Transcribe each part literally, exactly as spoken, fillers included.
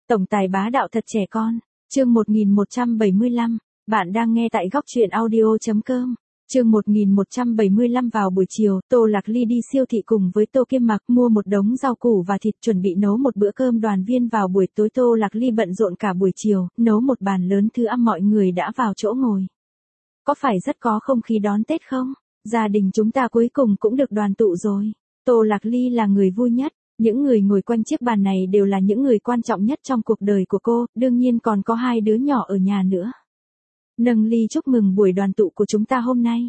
Tổng tài bá đạo thật trẻ con. Chương một nghìn một trăm bảy mươi lăm, bạn đang nghe tại góc truyện audio chấm com. Chương một nghìn một trăm bảy mươi lăm vào buổi chiều, Tô Lạc Ly đi siêu thị cùng với Tô Kiêm Mặc mua một đống rau củ và thịt chuẩn bị nấu một bữa cơm đoàn viên vào buổi tối. Tô Lạc Ly bận rộn cả buổi chiều, nấu một bàn lớn thứ ăn mọi người đã vào chỗ ngồi. Có phải rất có không khí đón Tết không? Gia đình chúng ta cuối cùng cũng được đoàn tụ rồi. Tô Lạc Ly là người vui nhất. Những người ngồi quanh chiếc bàn này đều là những người quan trọng nhất trong cuộc đời của cô, đương nhiên còn có hai đứa nhỏ ở nhà nữa. Nâng ly chúc mừng buổi đoàn tụ của chúng ta hôm nay.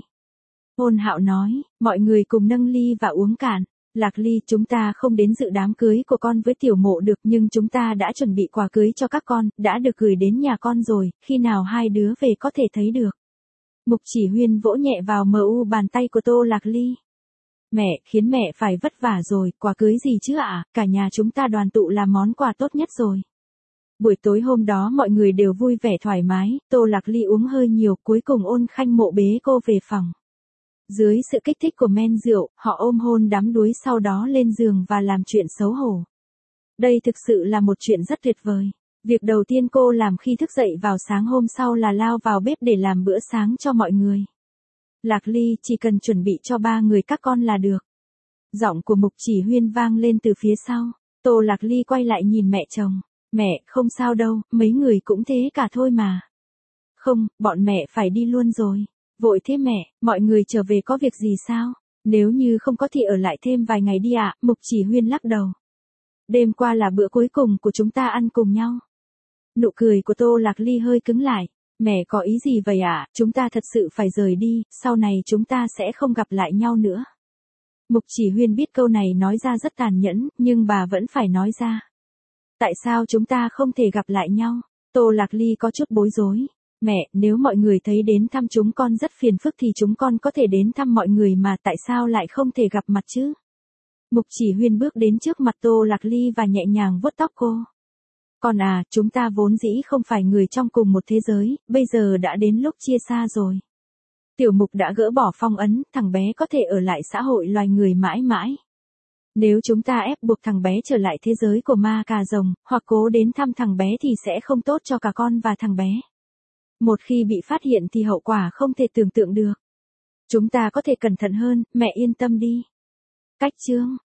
Ôn Hạo nói, mọi người cùng nâng ly và uống cạn. Lạc Ly, chúng ta không đến dự đám cưới của con với Tiểu Mộ được, nhưng chúng ta đã chuẩn bị quà cưới cho các con, đã được gửi đến nhà con rồi, khi nào hai đứa về có thể thấy được. Mục Chỉ Huyên vỗ nhẹ vào mờ u bàn tay của Tô Lạc Ly. Mẹ, khiến mẹ phải vất vả rồi, quà cưới gì chứ ạ, à? Cả nhà chúng ta đoàn tụ là món quà tốt nhất rồi. Buổi tối hôm đó mọi người đều vui vẻ thoải mái, Tô Lạc Ly uống hơi nhiều, cuối cùng Ôn Khanh Mộ bế cô về phòng. Dưới sự kích thích của men rượu, họ ôm hôn đắm đuối, sau đó lên giường và làm chuyện xấu hổ. Đây thực sự là một chuyện rất tuyệt vời. Việc đầu tiên cô làm khi thức dậy vào sáng hôm sau là lao vào bếp để làm bữa sáng cho mọi người. Lạc Ly, chỉ cần chuẩn bị cho ba người các con là được. Giọng của Mục Chỉ Huyên vang lên từ phía sau. Tô Lạc Ly quay lại nhìn mẹ chồng. Mẹ, không sao đâu, mấy người cũng thế cả thôi mà. Không, bọn mẹ phải đi luôn rồi. Vội thế mẹ, mọi người trở về có việc gì sao? Nếu như không có thì ở lại thêm vài ngày đi ạ, à? Mục Chỉ Huyên lắc đầu. Đêm qua là bữa cuối cùng của chúng ta ăn cùng nhau. Nụ cười của Tô Lạc Ly hơi cứng lại. Mẹ có ý gì vậy ạ? À? Chúng ta thật sự phải rời đi, sau này chúng ta sẽ không gặp lại nhau nữa. Mục Chỉ Huyên biết câu này nói ra rất tàn nhẫn, nhưng bà vẫn phải nói ra. Tại sao chúng ta không thể gặp lại nhau? Tô Lạc Ly có chút bối rối. Mẹ, nếu mọi người thấy đến thăm chúng con rất phiền phức thì chúng con có thể đến thăm mọi người mà, tại sao lại không thể gặp mặt chứ? Mục Chỉ Huyên bước đến trước mặt Tô Lạc Ly và nhẹ nhàng vuốt tóc cô. Con à, chúng ta vốn dĩ không phải người trong cùng một thế giới, bây giờ đã đến lúc chia xa rồi. Tiểu Mục đã gỡ bỏ phong ấn, thằng bé có thể ở lại xã hội loài người mãi mãi. Nếu chúng ta ép buộc thằng bé trở lại thế giới của ma cà rồng, hoặc cố đến thăm thằng bé thì sẽ không tốt cho cả con và thằng bé. Một khi bị phát hiện thì hậu quả không thể tưởng tượng được. Chúng ta có thể cẩn thận hơn, mẹ yên tâm đi. Cách chương,